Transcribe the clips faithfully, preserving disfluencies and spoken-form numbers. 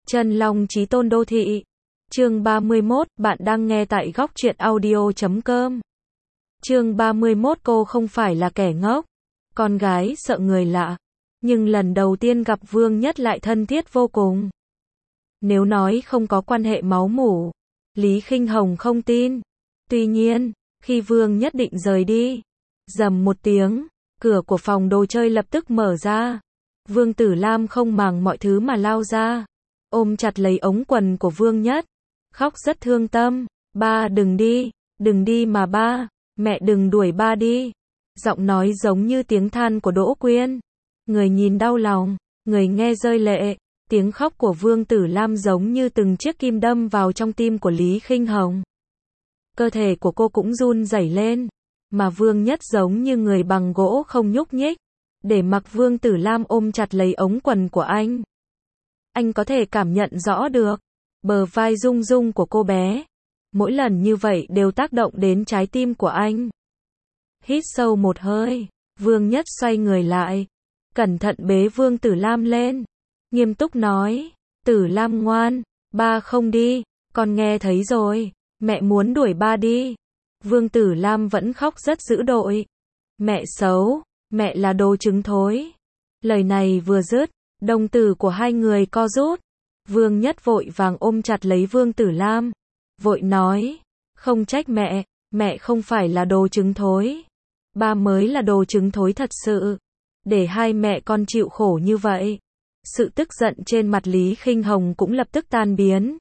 Chân Long Chí Tôn Đô Thị. Chương ba mươi mốt, bạn đang nghe tại góc truyện audio chấm com. Chương ba mươi mốt, cô không phải là kẻ ngốc. Con gái sợ người lạ, nhưng lần đầu tiên gặp Vương Nhất lại thân thiết vô cùng. Nếu nói không có quan hệ máu mủ, Lý Khinh Hồng không tin. Tuy nhiên, khi Vương Nhất định rời đi, rầm một tiếng, cửa của phòng đồ chơi lập tức mở ra. Vương Tử Lam không màng mọi thứ mà lao ra, ôm chặt lấy ống quần của Vương Nhất, khóc rất thương tâm. Ba đừng đi, đừng đi mà ba, mẹ đừng đuổi ba đi. Giọng nói giống như tiếng than của Đỗ Quyên. Người nhìn đau lòng, người nghe rơi lệ. Tiếng khóc của Vương Tử Lam giống như từng chiếc kim đâm vào trong tim của Lý Khinh Hồng. Cơ thể của cô cũng run rẩy lên, mà Vương Nhất giống như người bằng gỗ không nhúc nhích, để mặc Vương Tử Lam ôm chặt lấy ống quần của anh. Anh có thể cảm nhận rõ được bờ vai rung rung của cô bé. Mỗi lần như vậy đều tác động đến trái tim của anh. Hít sâu một hơi, Vương Nhất xoay người lại, cẩn thận bế Vương Tử Lam lên, nghiêm túc nói, Tử Lam ngoan, ba không đi, con nghe thấy rồi, mẹ muốn đuổi ba đi. Vương Tử Lam vẫn khóc rất dữ dội. Mẹ xấu, mẹ là đồ trứng thối. Lời này vừa dứt, đồng tử của hai người co rút. Vương Nhất vội vàng ôm chặt lấy Vương Tử Lam, vội nói, không trách mẹ, mẹ không phải là đồ trứng thối. Ba mới là đồ trứng thối thật sự, để hai mẹ con chịu khổ như vậy. Sự tức giận trên mặt Lý Khinh Hồng cũng lập tức tan biến.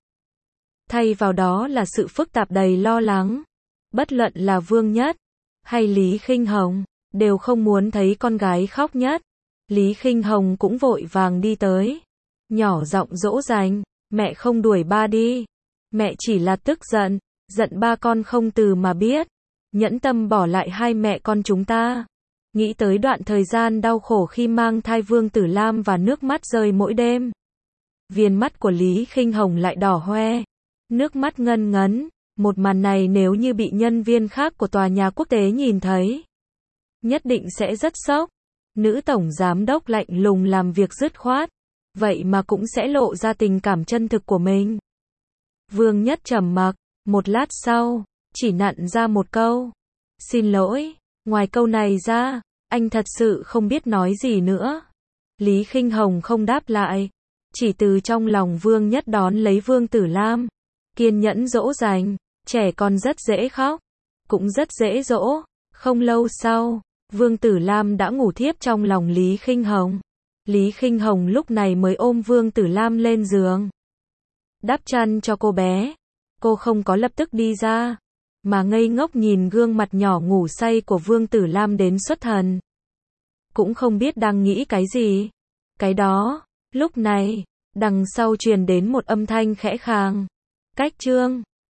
Thay vào đó là sự phức tạp đầy lo lắng. Bất luận là Vương Nhất hay Lý Khinh Hồng, đều không muốn thấy con gái khóc nhất. Lý Khinh Hồng cũng vội vàng đi tới, nhỏ giọng dỗ dành, mẹ không đuổi ba đi. Mẹ chỉ là tức giận, giận ba con không từ mà biết. Nhẫn tâm bỏ lại hai mẹ con chúng ta. Nghĩ tới đoạn thời gian đau khổ khi mang thai Vương Tử Lam và nước mắt rơi mỗi đêm. Viền mắt của Lý Khinh Hồng lại đỏ hoe, nước mắt ngân ngấn. Một màn này nếu như bị nhân viên khác của tòa nhà quốc tế nhìn thấy, nhất định sẽ rất sốc. Nữ tổng giám đốc lạnh lùng làm việc dứt khoát, vậy mà cũng sẽ lộ ra tình cảm chân thực của mình. Vương Nhất trầm mặc, một lát sau, chỉ nặn ra một câu, xin lỗi. Ngoài câu này ra, anh thật sự không biết nói gì nữa. Lý Khinh Hồng không đáp lại, chỉ từ trong lòng Vương Nhất đón lấy Vương Tử Lam, kiên nhẫn dỗ dành. Trẻ con rất dễ khóc, cũng rất dễ dỗ. Không lâu sau, Vương Tử Lam đã ngủ thiếp trong lòng Lý Khinh Hồng. Lý Khinh Hồng lúc này mới ôm Vương Tử Lam lên giường, đắp chăn cho cô bé. Cô không có lập tức đi ra, mà ngây ngốc nhìn gương mặt nhỏ ngủ say của Vương Tử Lam đến xuất thần. Cũng không biết đang nghĩ cái gì. Cái đó, lúc này, đằng sau truyền đến một âm thanh khẽ khàng. Cách Trương.